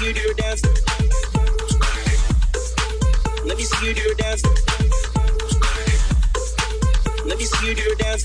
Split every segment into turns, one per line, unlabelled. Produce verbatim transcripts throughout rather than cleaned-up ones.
see you do your dance. Let me see you do your dance. Let me see you do your dance.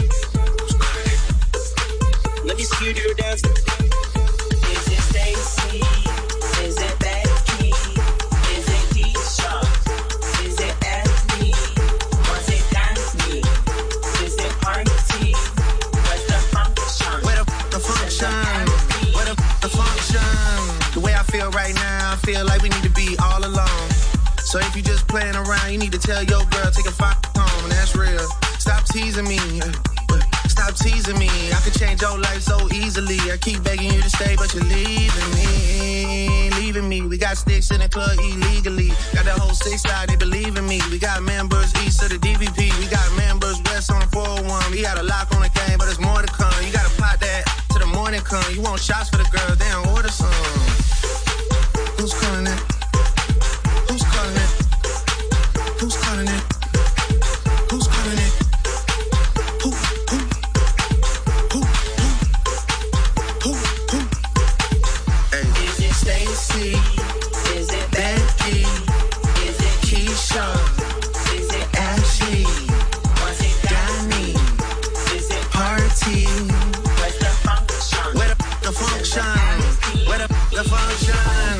Let me see you do your dance. Is it Stacy? Is it Becky? Is it Keisha? Is it Anthony? Was it Danny? Is it Party? What's the function?
Where the f- the function? Where the f- the function? The way I feel right now, I feel like we need to be all alone. So if you just playing around, you need to tell your girl, take a f- home, and that's real. Stop teasing me. Stop teasing me. I could change your life so easily. I keep begging you to stay, but you're leaving me. Leaving me. We got sticks in the club illegally. Got that whole six side, they believe in me. We got members east of the D V P. We got members west on the four oh one. We got a lock on the game, but there's more to come. You gotta pot that till the morning come. You want shots for the girls, they don't order some. Who's calling it? Who's calling it? Who's calling it? Who's calling it? Who, who, who, who, who, who? Hey.
Is it Stacy? Is it Becky? Is it Keisha? Is it Ashley? Was it Danny? Is it Party? Where's the function?
Where the, the function? Where the, the function?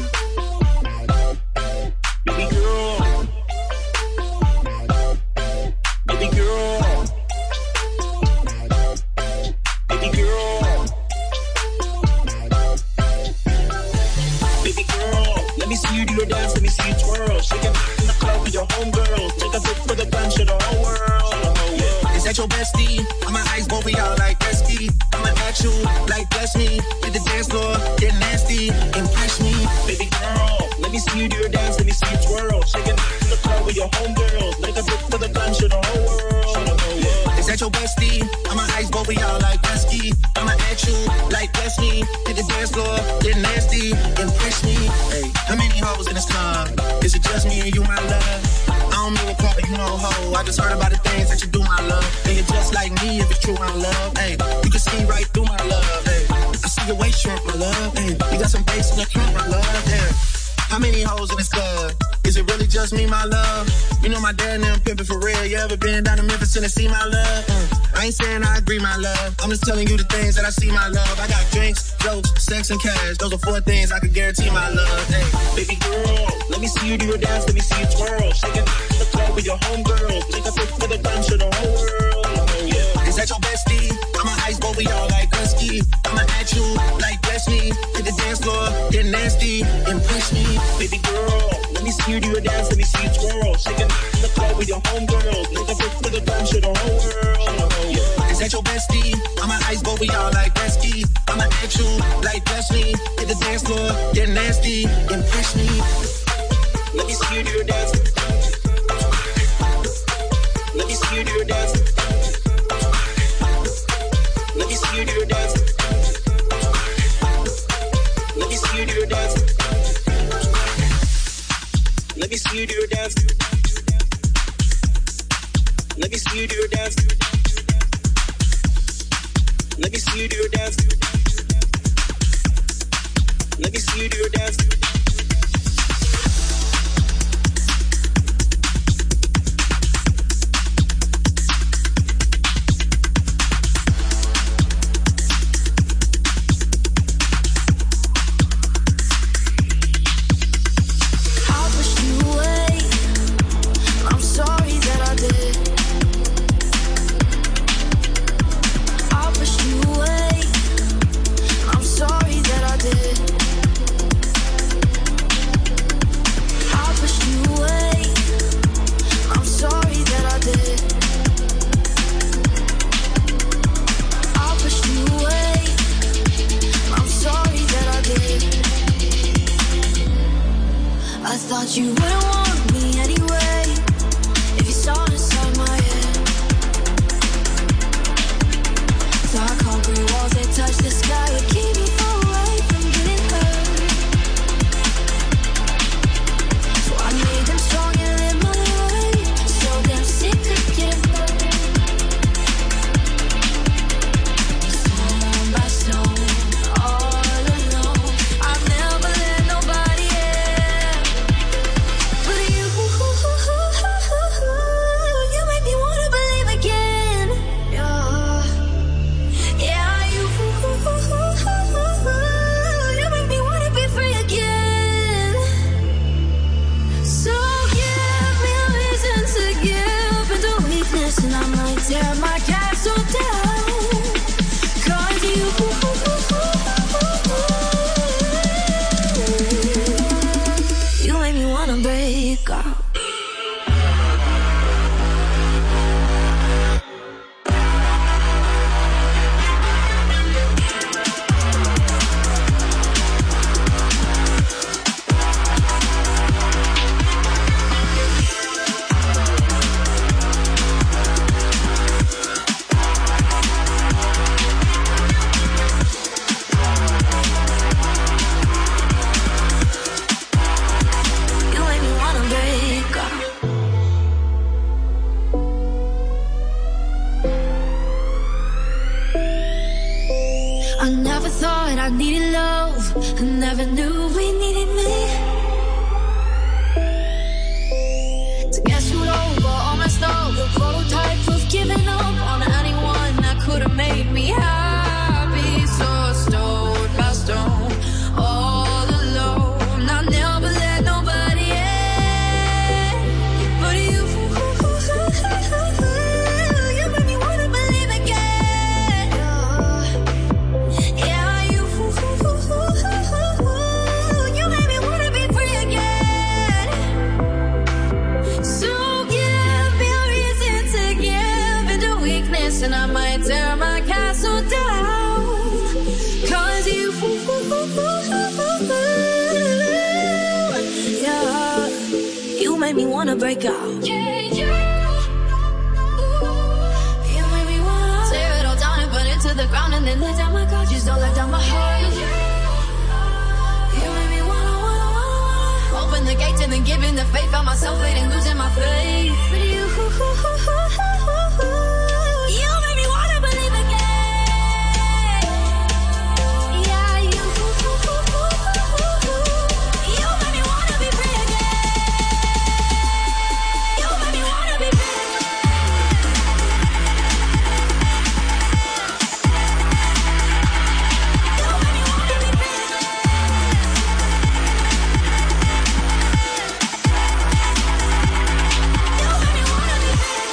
Baby girl. Baby girl. Baby girl. Baby girl. Let me see you do your dance. Let me see you twirl. Shake it in the club with your homegirls. Take a pic for the gun, show the whole world. Yeah.
Is that your bestie? I'ma ice both of y'all like Gretzky. I'ma at you like bless me. Hit the dance floor, get nasty, impress me.
Baby girl, let me see you do your dance, let me see you twirl. Shake it in the club with your homegirls. Make a pic for the gun, show the whole world. Yeah.
Is that your bestie? I'ma ice both of y'all like Gretzky. I'ma at you like bless me. Hit the dance floor, get nasty, impress me. Hey, how many hoes in this club? Is it just me and you, my love? I don't mean to call you no hoe. I just heard about the things that you do, my love. And you're just like me if it's true, my love. Hey, you can see right through my love. Hey, I see your waist shrimp, my love. Hey, you got some bass in the trunk, my love. Hey, how many hoes in this club? Is it really just me, my love? You know my dad and them pimpin' for real. You ever been down to Memphis, Tennessee, my love? Mm. I ain't saying I agree, my love. I'm just telling you the things that I see, my love. I got drinks, jokes, sex, and cash. Those are four things I could guarantee, my love. Hey,
baby girl, let me see you do your dance, let me see you twirl. Shake it in the club with your homegirls. Take a pic for the gun, show the whole world. Yeah.
Is that your bestie? I'ma ice both of y'all like Gretzky. I'ma at you like bless me. Hit the dance floor, get nasty, impress me.
Baby girl, let me see you do your dance, let me see you twirl. Shake it in the club with your homegirls. Take a pic for the gun, show the whole world. Yeah.
Is that your bestie? I'ma ice both of y'all like Gretzky. I'ma at you like bless me. Hit the dance floor, get nasty, impress me.
Let me see you do your dance. Let me see you do your dance. Let me see you do your dance. Let me see you do your dance. Let me see you do your dance. Let me see you do your dance. Let me see you do your dance. Let me see you do your dance.
Sorry that I did. thought I needed love, I never knew we needed me. To get screwed over on my stove, the prototype of giving up on anyone that could have made me happy. So stone by stone, all alone, I never let nobody in. But you, you made me wanna believe again. Yeah, you, you made me wanna be free again. So give me a reason to give into weakness, and I might tear my castle down. Cause you, yeah, you made me wanna break out. Yeah, you, you made me wanna tear it all down and burn it to the ground, and then let down my guard. You stole, let down my heart. You made me wanna, wanna, wanna open the gates and then giving the faith. Found myself waiting, losing my faith. But you, you made me wanna believe again. Yeah, you, you made me wanna be free again. You made me wanna be free again. You made me wanna be free again. You made me wanna be free again.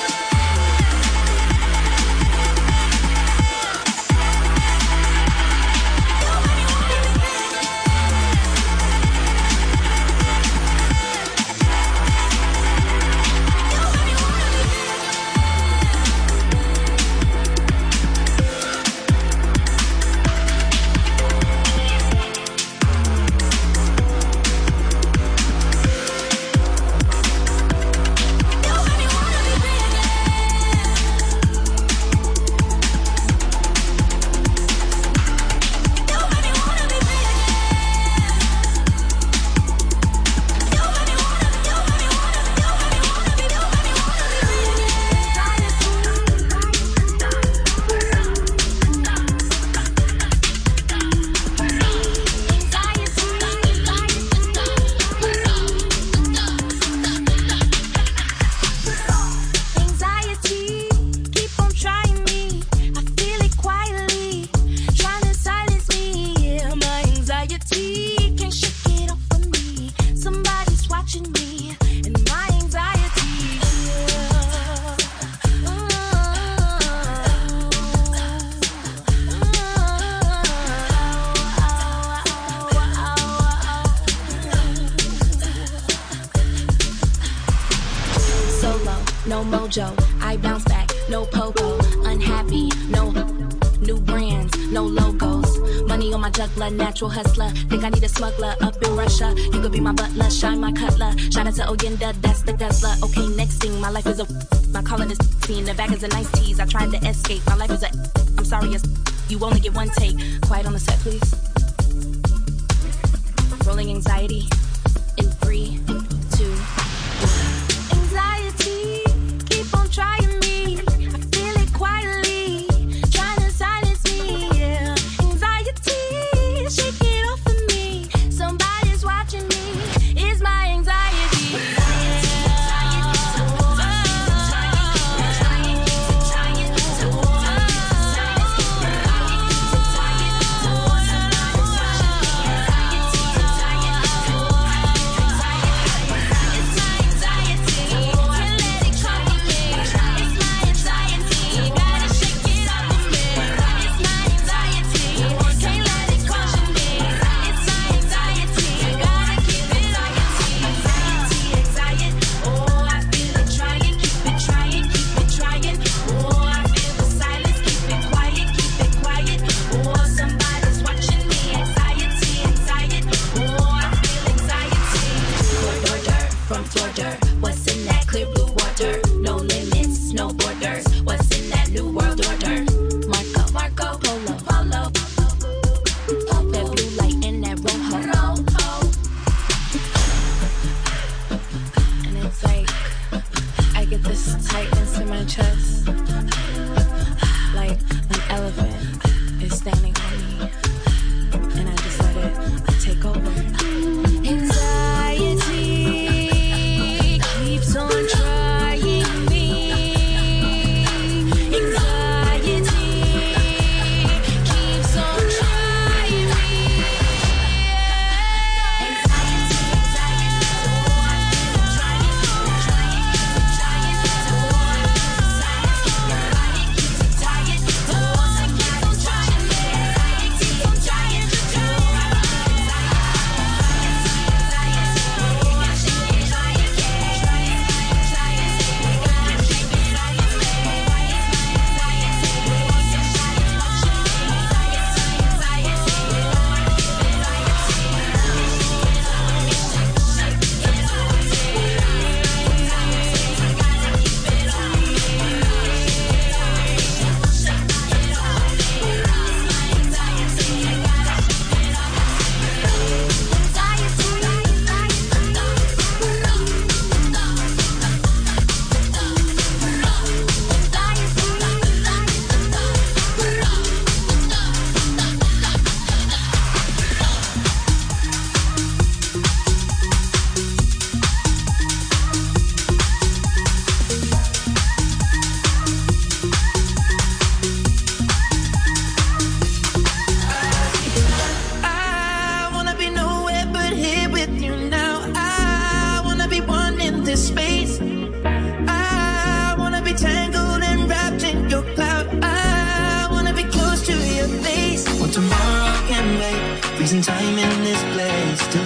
Anxiety, keep on trying me. I feel it quietly, trying to silence me. Yeah, my anxiety can't shake it off of me. Somebody's watching me, and my anxiety. Solo, no mojo, I bounce back, no popo, unhappy, no new brands, no logos, money on my juggler, natural hustler, think I need a smuggler up in Russia, you could be my butler, shine my cutler, shout out to Oyenda, that's the guzzler, okay, next thing, my life is a, my calling is in the back is a nice tease, I tried to escape, my life is a, I'm sorry, it's, you only get one take, quiet on the set, please, rolling anxiety, in three, two, anxiety, keep on trying me. I feel it quietly, trying to silence me. Yeah, anxiety, shake it off of me. Somebody's watching me. It's my anxiety.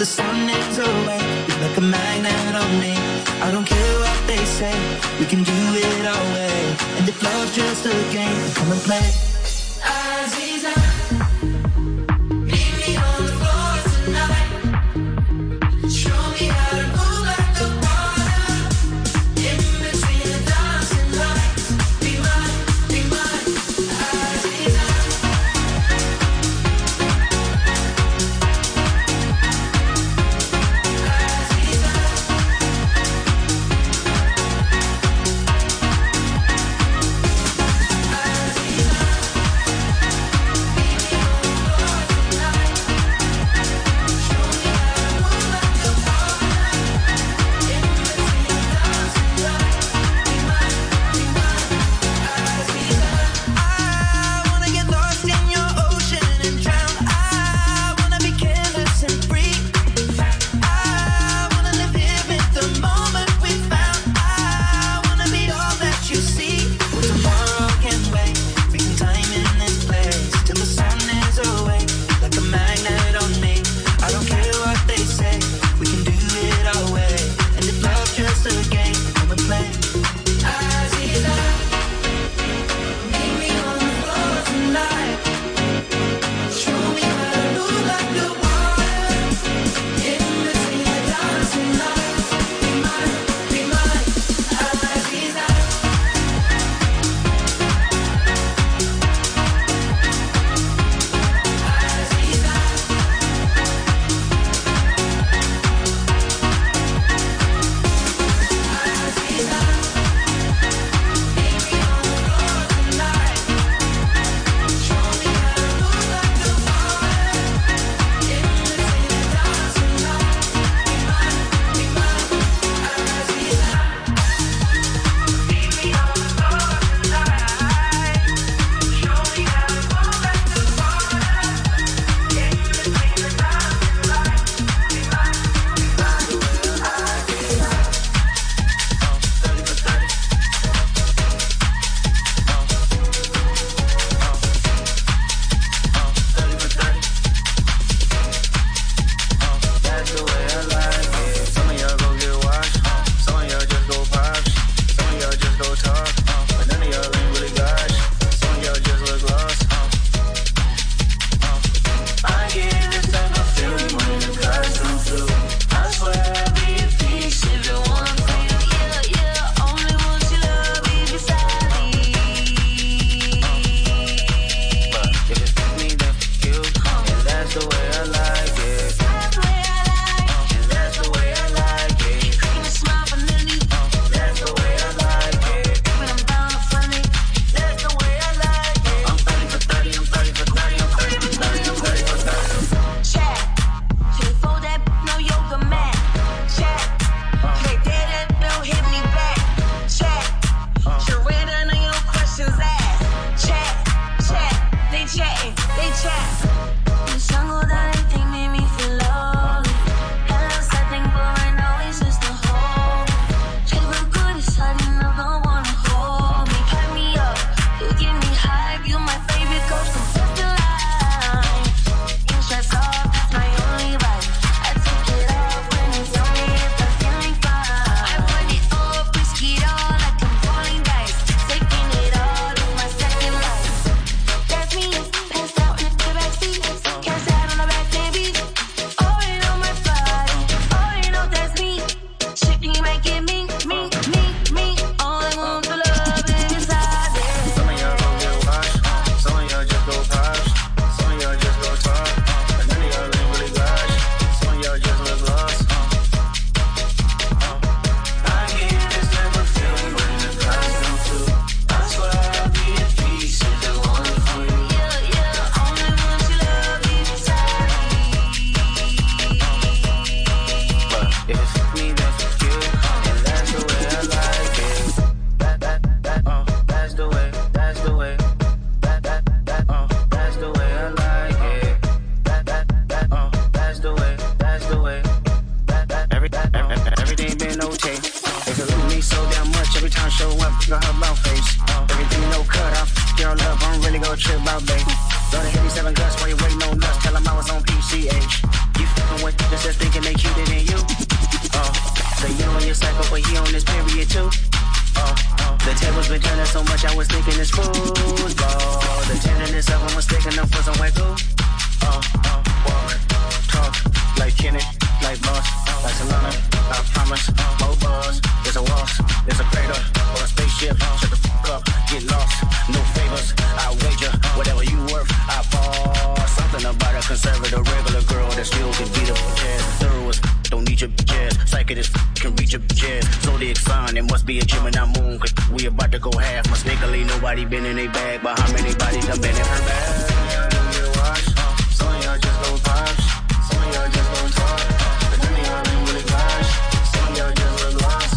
sun is away. You're like a magnet on me. I don't care what they say, we can do it our way. And if love's just a game, come and play. Aziza, meet me on the floor tonight. Show me how to move like the water. In between the dancing lights. Be mine, be mine, Aziza.
trip out, babe. Load a heavy seven guts while you waiting on us. Tell them I was on P C H. You f***ing with just, just thinking tables been turning so much I was thinking it's football. The tenderness of them was taking them for some white glue. Uh, uh, walk, talk, like Kenny, like Boss, like Solana. I promise, more buzz. There's a waltz, there's a crater, or a spaceship. Shut the fuck up, get lost. No favors, I wager. Whatever you worth, I fall. Something about a conservative regular girl that still can beat up jazz. Thorough as don't need your jazz. Psychic as can reach your jazz. Zodiac sign, it must be a Gemini moon. Cause we about to go half. Mistakenly, nobody been in a bag. But how many bodies done been in her bag? Some of y'all just gon' pops, some of y'all just gon' talk, but none of y'all ain't really gosh, some of y'all just look lost.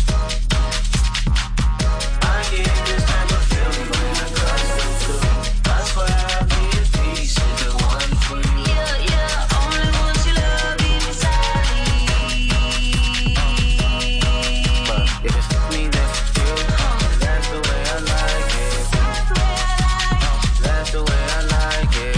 I get this type of feeling when I custom to. That's why I be a piece of the one for you. Yeah, yeah, only want your love inside me. But if it's me, that's you. That's the way I like it. That's the way I like it.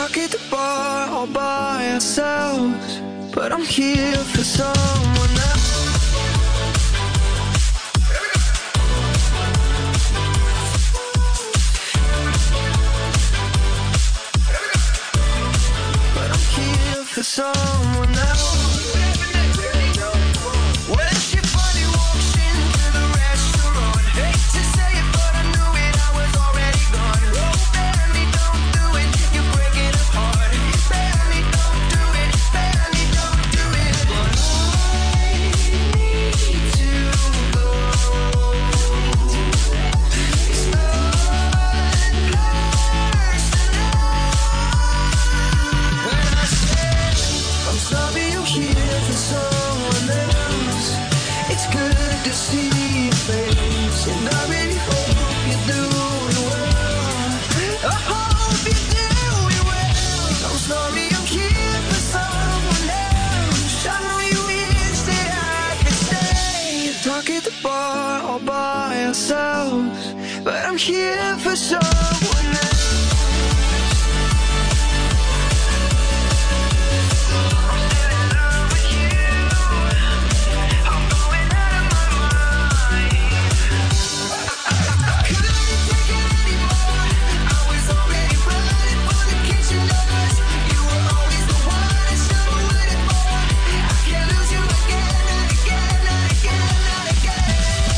talk at the bar all by ourselves, but I'm here for someone else. But I'm here for someone else. When she finally walks into the restaurant, hate to say it, but I knew it, I was already gone. Oh, baby, don't do it, you're breaking it apart. Baby, don't do it, baby, don't do it. But I need to go. It's not personal. When I said I'm sorry, I'm here for someone else. It's good to see your face, and I really hope you're doing well. I hope you're doing well. I'm sorry, I'm here for someone else. I know you wish that I could stay, talk at the bar all by ourselves, but I'm here for someone else. I'm still in love with you. I'm going out of my mind. Couldn't take it anymore. I was already running for the kitchen doors. You were always the one I still waiting for. I can't lose you again, not again, not again, not again.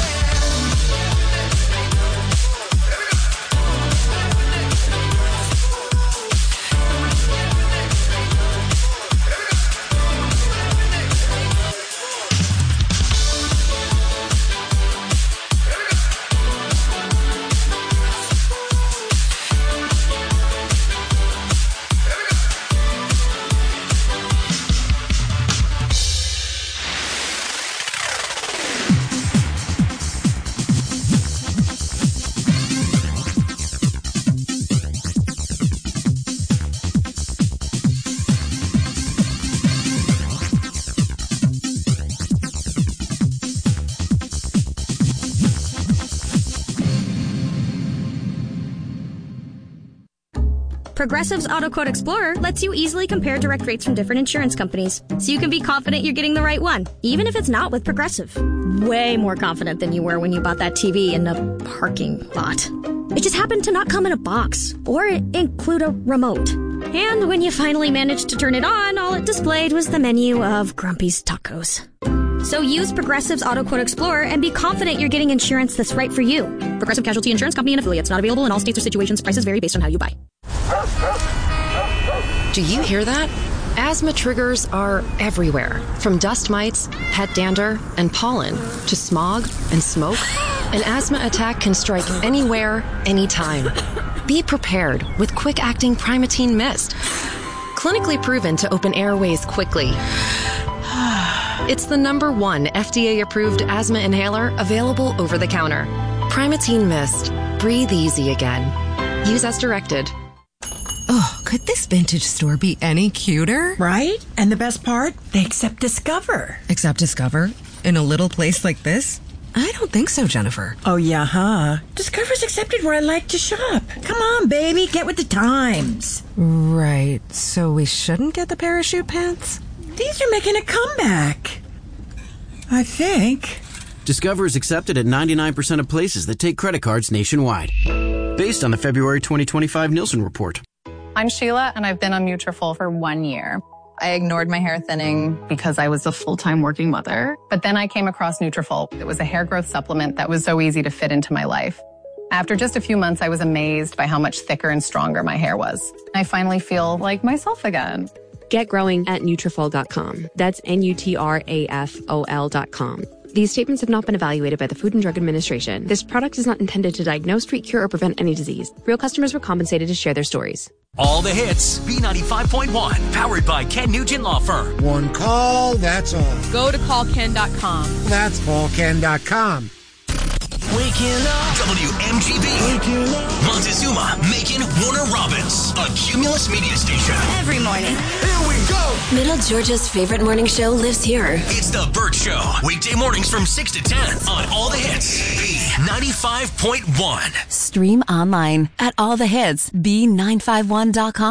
Progressive's Auto Quote Explorer lets you easily compare direct rates from different insurance companies, so you can be confident you're getting the right one, even if it's not with Progressive. Way more confident than you were when you bought that T V in a parking lot. It just happened to not come in a box, or include a remote. And when you finally managed to turn it on, all it displayed was the menu of Grumpy's Tacos. So use Progressive's Auto Quote Explorer and be confident you're getting insurance that's right for you. Progressive Casualty Insurance Company and affiliates. Not available in all states or situations. Prices vary based on how you buy.
Do you hear that? Asthma triggers are everywhere, from dust mites, pet dander, and pollen, to smog and smoke. An asthma attack can strike anywhere, anytime. Be prepared with quick-acting Primatene Mist. Clinically proven to open airways quickly. It's the number one F D A-approved asthma inhaler available over the counter. Primatene Mist. Breathe easy again. Use as directed.
Oh, could this vintage store be any cuter?
Right? And the best part? They accept Discover.
Accept Discover? In a little place like this? I don't think so, Jennifer.
Oh, yeah, huh? Discover's accepted where I like to shop. Come on, baby, get with the times.
Right, so we shouldn't get the parachute pants?
These are making a comeback. I think.
Discover is accepted at ninety-nine percent of places that take credit cards nationwide. Based on the February twenty twenty-five Nielsen report.
I'm Sheila, and I've been on Nutrafol for one year. I ignored my hair thinning because I was a full-time working mother. But then I came across Nutrafol. It was a hair growth supplement that was so easy to fit into my life. After just a few months, I was amazed by how much thicker and stronger my hair was. I finally feel like myself again.
Get growing at Nutrafol dot com. That's N U T R A F O L dot com. These statements have not been evaluated by the Food and Drug Administration. This product is not intended to diagnose, treat, cure, or prevent any disease. Real customers were compensated to share their stories.
All the hits, B ninety-five point one, powered by Ken Nugent Law Firm.
One call, that's all.
Go to call ken dot com.
That's call ken dot com.
Waking up. W M G B. Waking up. Montezuma, Macon, Warner Robins. A Cumulus media station.
Every morning.
Here we go.
Middle Georgia's favorite morning show lives here.
It's The Burt Show. Weekday mornings from six to ten on All the Hits. B ninety-five point one.
Stream online at all the hits b nine five one dot com.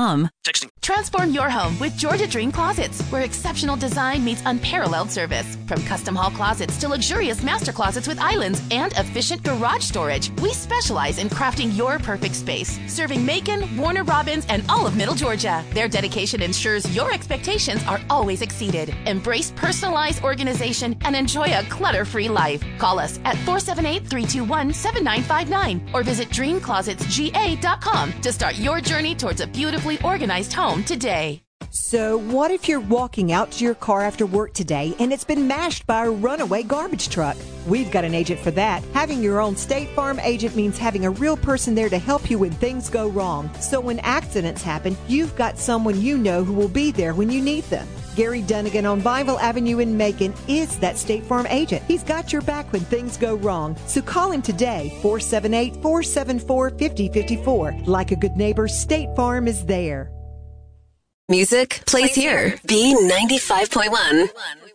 Texting.
Transform your home with Georgia Dream Closets, where exceptional design meets unparalleled service. From custom hall closets to luxurious master closets with islands and efficient garage storage, we specialize in crafting your perfect space, serving Macon, Warner Robins, and all of Middle Georgia. Their dedication ensures your expectations are always exceeded. Embrace personalized organization and enjoy a clutter-free life. Call us at four seven eight, three two one, seven nine five nine or visit dream closets g a dot com to start your journey towards a beautifully organized home today.
So what if you're walking out to your car after work today and it's been mashed by a runaway garbage truck? We've got an agent for that. Having your own State Farm agent means having a real person there to help you when things go wrong. So when accidents happen, you've got someone you know who will be there when you need them. Gary Dunnigan on Bible Avenue in Macon is that State Farm agent. He's got your back when things go wrong. So call him today, four seven eight, four seven four, five zero five four. Like a good neighbor, State Farm is there.
Music plays here. B ninety-five point one.